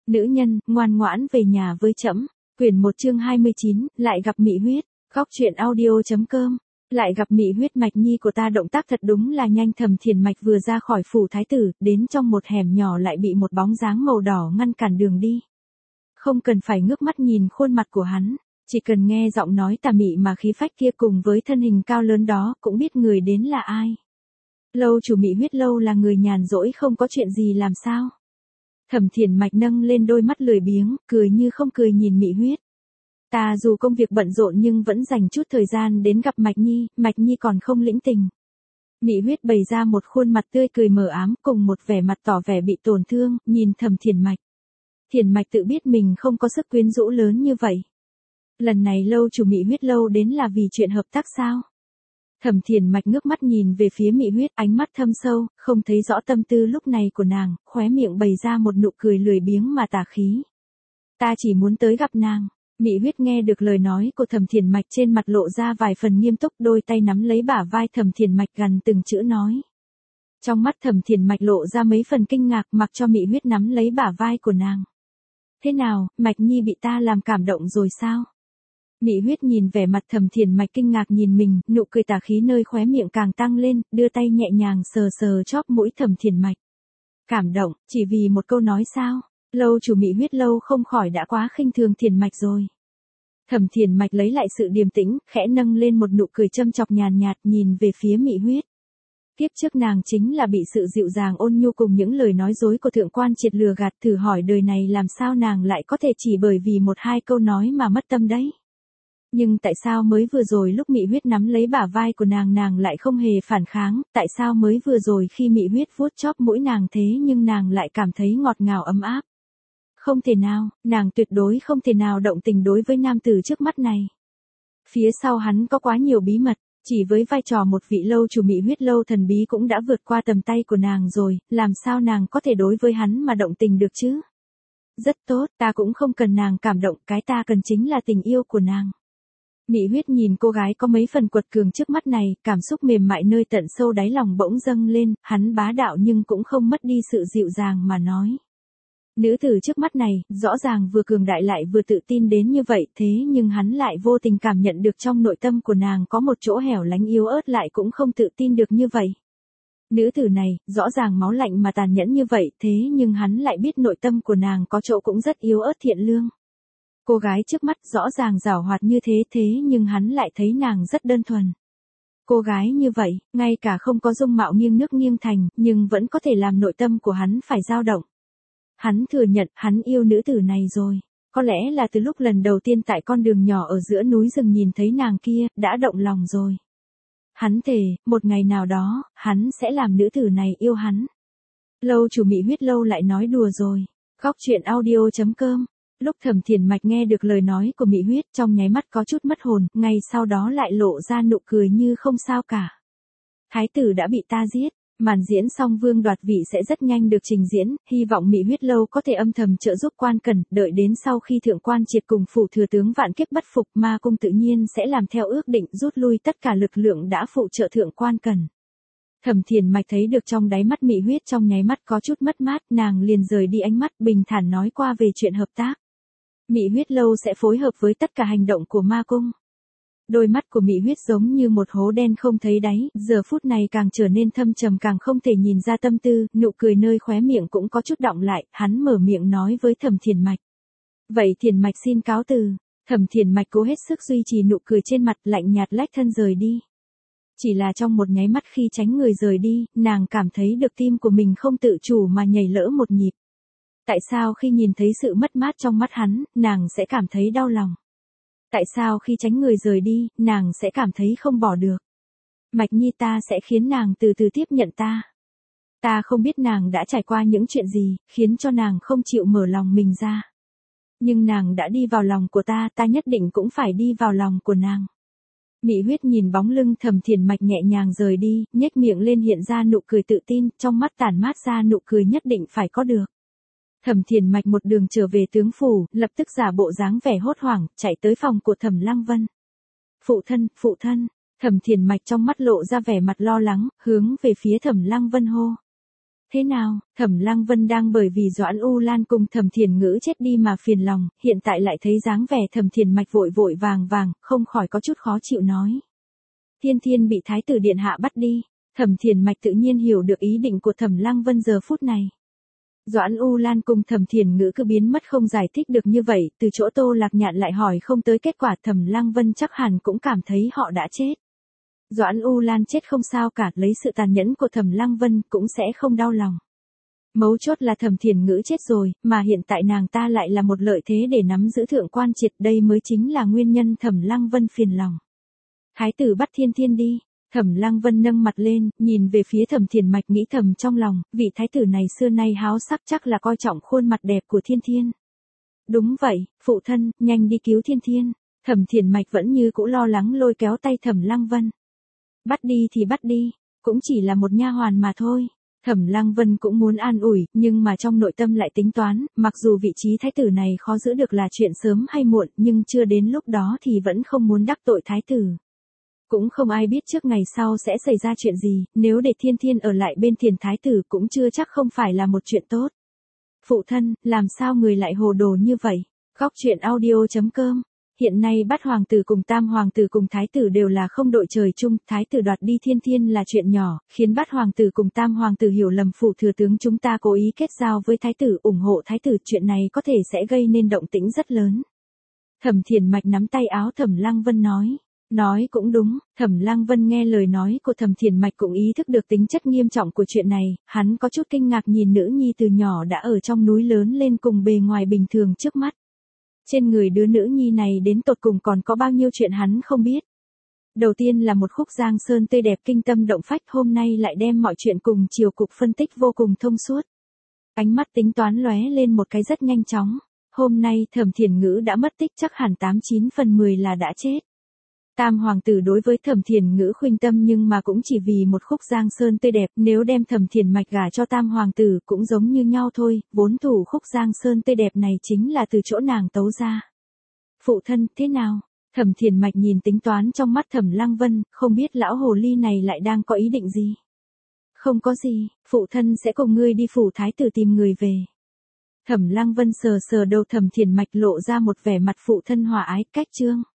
Nữ nhân, ngoan ngoãn về nhà với trẫm. Quyển 1 chương 29, lại gặp Mị Huyết. Góc truyện audio.com. Lại gặp Mị Huyết. Mạch nhi của ta động tác thật đúng là nhanh. Thẩm Thiền Mạch vừa ra khỏi phủ thái tử, đến trong một hẻm nhỏ lại bị một bóng dáng màu đỏ ngăn cản đường đi. Không cần phải ngước mắt nhìn khuôn mặt của hắn, chỉ cần nghe giọng nói tà mị mà khí phách kia cùng với thân hình cao lớn đó, cũng biết người đến là ai. Lâu chủ Mị Huyết lâu là người nhàn rỗi không có chuyện gì làm sao? Thẩm Thiền Mạch nâng lên đôi mắt lười biếng, cười như không cười nhìn Mị Huyết. Ta dù công việc bận rộn nhưng vẫn dành chút thời gian đến gặp Mạch Nhi còn không lĩnh tình. Mị Huyết bày ra một khuôn mặt tươi cười mờ ám cùng một vẻ mặt tỏ vẻ bị tổn thương, nhìn Thẩm Thiền Mạch. Thiền Mạch tự biết mình không có sức quyến rũ lớn như vậy. Lần này lâu chủ Mị Huyết lâu đến là vì chuyện hợp tác sao? Thẩm Thiền Mạch ngước mắt nhìn về phía Mị Huyết, ánh mắt thâm sâu, không thấy rõ tâm tư lúc này của nàng, khóe miệng bày ra một nụ cười lười biếng mà tà khí. Ta chỉ muốn tới gặp nàng. Mị Huyết nghe được lời nói của Thẩm Thiền Mạch, trên mặt lộ ra vài phần nghiêm túc, đôi tay nắm lấy bả vai Thẩm Thiền Mạch gần từng chữ nói. Trong mắt Thẩm Thiền Mạch lộ ra mấy phần kinh ngạc, mặc cho Mị Huyết nắm lấy bả vai của nàng. Thế nào, Mạch Nhi bị ta làm cảm động rồi sao? Mị Huyết nhìn vẻ mặt Thẩm Thiền Mạch kinh ngạc nhìn mình, nụ cười tà khí nơi khóe miệng càng tăng lên, đưa tay nhẹ nhàng sờ sờ chóp mũi Thẩm Thiền Mạch. Cảm động, chỉ vì một câu nói sao? Lâu chủ Mị Huyết lâu không khỏi đã quá khinh thường Thiền Mạch rồi. Thẩm Thiền Mạch lấy lại sự điềm tĩnh, khẽ nâng lên một nụ cười châm chọc nhàn nhạt nhìn về phía Mị Huyết. Kiếp trước nàng chính là bị sự dịu dàng ôn nhu cùng những lời nói dối của thượng quan triệt lừa gạt, thử hỏi đời này làm sao nàng lại có thể chỉ bởi vì một hai câu nói mà mất tâm đấy. Nhưng tại sao mới vừa rồi lúc Mị Huyết nắm lấy bả vai của nàng lại không hề phản kháng, tại sao mới vừa rồi khi Mị Huyết vuốt chóp mũi nàng thế nhưng nàng lại cảm thấy ngọt ngào ấm áp. Không thể nào, nàng tuyệt đối không thể nào động tình đối với nam tử trước mắt này. Phía sau hắn có quá nhiều bí mật, chỉ với vai trò một vị lâu chủ Mị Huyết lâu thần bí cũng đã vượt qua tầm tay của nàng rồi, làm sao nàng có thể đối với hắn mà động tình được chứ? Rất tốt, ta cũng không cần nàng cảm động, cái ta cần chính là tình yêu của nàng. Mị Huyết nhìn cô gái có mấy phần quật cường trước mắt này, cảm xúc mềm mại nơi tận sâu đáy lòng bỗng dâng lên, hắn bá đạo nhưng cũng không mất đi sự dịu dàng mà nói. Nữ tử trước mắt này, rõ ràng vừa cường đại lại vừa tự tin đến như vậy, thế nhưng hắn lại vô tình cảm nhận được trong nội tâm của nàng có một chỗ hẻo lánh yếu ớt lại cũng không tự tin được như vậy. Nữ tử này, rõ ràng máu lạnh mà tàn nhẫn như vậy, thế nhưng hắn lại biết nội tâm của nàng có chỗ cũng rất yếu ớt thiện lương. Cô gái trước mắt rõ ràng giảo hoạt như thế nhưng hắn lại thấy nàng rất đơn thuần. Cô gái như vậy, ngay cả không có dung mạo nghiêng nước nghiêng thành, nhưng vẫn có thể làm nội tâm của hắn phải dao động. Hắn thừa nhận, hắn yêu nữ tử này rồi. Có lẽ là từ lúc lần đầu tiên tại con đường nhỏ ở giữa núi rừng nhìn thấy nàng kia, đã động lòng rồi. Hắn thề, một ngày nào đó, hắn sẽ làm nữ tử này yêu hắn. Lâu chủ Mị Huyết lâu lại nói đùa rồi. Góc truyện audio.com. Lúc Thẩm Thiền Mạch nghe được lời nói của Mị Huyết, trong nháy mắt có chút mất hồn, ngay sau đó lại lộ ra nụ cười như không sao cả. Thái tử đã bị ta giết. Màn diễn song vương đoạt vị sẽ rất nhanh được trình diễn, hy vọng Mị Huyết lâu có thể âm thầm trợ giúp quan cẩn, đợi đến sau khi thượng quan triệt cùng phủ thừa tướng vạn kiếp bất phục, ma cung tự nhiên sẽ làm theo ước định rút lui tất cả lực lượng đã phụ trợ thượng quan cẩn. Thẩm Thiền Mạch thấy được trong đáy mắt Mị Huyết trong nháy mắt có chút mất mát, nàng liền rời đi ánh mắt bình thản nói qua về chuyện hợp tác. Mị Huyết lâu sẽ phối hợp với tất cả hành động của ma cung. Đôi mắt của Mị Huyết giống như một hố đen không thấy đáy, giờ phút này càng trở nên thâm trầm càng không thể nhìn ra tâm tư, nụ cười nơi khóe miệng cũng có chút đọng lại, hắn mở miệng nói với Thẩm Thiền Mạch. Vậy Thiền Mạch xin cáo từ. Thẩm Thiền Mạch cố hết sức duy trì nụ cười trên mặt, lạnh nhạt lách thân rời đi. Chỉ là trong một nháy mắt khi tránh người rời đi, nàng cảm thấy được tim của mình không tự chủ mà nhảy lỡ một nhịp. Tại sao khi nhìn thấy sự mất mát trong mắt hắn, nàng sẽ cảm thấy đau lòng? Tại sao khi tránh người rời đi, nàng sẽ cảm thấy không bỏ được? Mạch Nhi ta sẽ khiến nàng từ từ tiếp nhận ta. Ta không biết nàng đã trải qua những chuyện gì, khiến cho nàng không chịu mở lòng mình ra. Nhưng nàng đã đi vào lòng của ta, ta nhất định cũng phải đi vào lòng của nàng. Mị Huyết nhìn bóng lưng Thẩm Thiền Mạch nhẹ nhàng rời đi, nhếch miệng lên hiện ra nụ cười tự tin, trong mắt tản mát ra nụ cười nhất định phải có được. Thẩm Thiền Mạch một đường trở về tướng phủ, lập tức giả bộ dáng vẻ hốt hoảng, chạy tới phòng của Thẩm Lăng Vân. Phụ thân, Thẩm Thiền Mạch trong mắt lộ ra vẻ mặt lo lắng, hướng về phía Thẩm Lăng Vân hô. Thế nào, Thẩm Lăng Vân đang bởi vì Doãn U Lan cùng Thẩm Thiền Ngữ chết đi mà phiền lòng, hiện tại lại thấy dáng vẻ Thẩm Thiền Mạch vội vội vàng vàng, không khỏi có chút khó chịu nói. Thiên Thiên bị Thái tử Điện Hạ bắt đi, Thẩm Thiền Mạch tự nhiên hiểu được ý định của Thẩm Lăng Vân giờ phút này. Doãn U Lan cùng Thẩm Thiền Ngữ cứ biến mất không giải thích được như vậy, từ chỗ Tô Lạc Nhạn lại hỏi không tới kết quả, Thẩm Lăng Vân chắc hẳn cũng cảm thấy họ đã chết. Doãn U Lan chết không sao cả, lấy sự tàn nhẫn của Thẩm Lăng Vân cũng sẽ không đau lòng. Mấu chốt là Thẩm Thiền Ngữ chết rồi, mà hiện tại nàng ta lại là một lợi thế để nắm giữ thượng quan triệt, đây mới chính là nguyên nhân Thẩm Lăng Vân phiền lòng. Thái tử bắt Thiên Thiên đi. Thẩm Lăng Vân nâng mặt lên, nhìn về phía Thẩm Thiền Mạch nghĩ thầm trong lòng, vị thái tử này xưa nay háo sắc chắc là coi trọng khuôn mặt đẹp của Thiên Thiên. Đúng vậy, phụ thân, nhanh đi cứu Thiên Thiên. Thẩm Thiền Mạch vẫn như cũ lo lắng lôi kéo tay Thẩm Lăng Vân. Bắt đi thì bắt đi, cũng chỉ là một nha hoàn mà thôi. Thẩm Lăng Vân cũng muốn an ủi, nhưng mà trong nội tâm lại tính toán, mặc dù vị trí thái tử này khó giữ được là chuyện sớm hay muộn, nhưng chưa đến lúc đó thì vẫn không muốn đắc tội thái tử. Cũng không ai biết trước ngày sau sẽ xảy ra chuyện gì, nếu để Thiên Thiên ở lại bên Thiền thái tử cũng chưa chắc không phải là một chuyện tốt. Phụ thân, làm sao người lại hồ đồ như vậy? Góc truyện audio.com. Hiện nay Bát hoàng tử cùng Tam hoàng tử cùng thái tử đều là không đội trời chung, thái tử đoạt đi Thiên Thiên là chuyện nhỏ, khiến Bát hoàng tử cùng Tam hoàng tử hiểu lầm phủ thừa tướng chúng ta cố ý kết giao với thái tử, ủng hộ thái tử, chuyện này có thể sẽ gây nên động tĩnh rất lớn. Thẩm Thiền Mạch nắm tay áo Thẩm Lăng Vân nói. Nói cũng đúng, Thẩm Lăng Vân nghe lời nói của Thẩm Thiền Mạch cũng ý thức được tính chất nghiêm trọng của chuyện này, hắn có chút kinh ngạc nhìn nữ nhi từ nhỏ đã ở trong núi lớn lên cùng bề ngoài bình thường trước mắt. Trên người đứa nữ nhi này đến tột cùng còn có bao nhiêu chuyện hắn không biết. Đầu tiên là một khúc giang sơn tươi đẹp kinh tâm động phách, hôm nay lại đem mọi chuyện cùng chiều cục phân tích vô cùng thông suốt. Ánh mắt tính toán lóe lên một cái rất nhanh chóng, hôm nay Thẩm Thiền Ngữ đã mất tích, chắc hẳn 89 phần 10 là đã chết. Tam hoàng tử đối với Thẩm Thiền Ngữ khuynh tâm nhưng mà cũng chỉ vì một khúc giang sơn tươi đẹp, nếu đem Thẩm Thiền Mạch gả cho Tam hoàng tử cũng giống như nhau thôi, vốn thủ khúc giang sơn tươi đẹp này chính là từ chỗ nàng tấu ra. Phụ thân, thế nào? Thẩm Thiền Mạch nhìn tính toán trong mắt Thẩm Lăng Vân, không biết lão hồ ly này lại đang có ý định gì. Không có gì, phụ thân sẽ cùng ngươi đi phủ thái tử tìm người về. Thẩm Lăng Vân sờ sờ đầu Thẩm Thiền Mạch lộ ra một vẻ mặt phụ thân hòa ái, cách chương.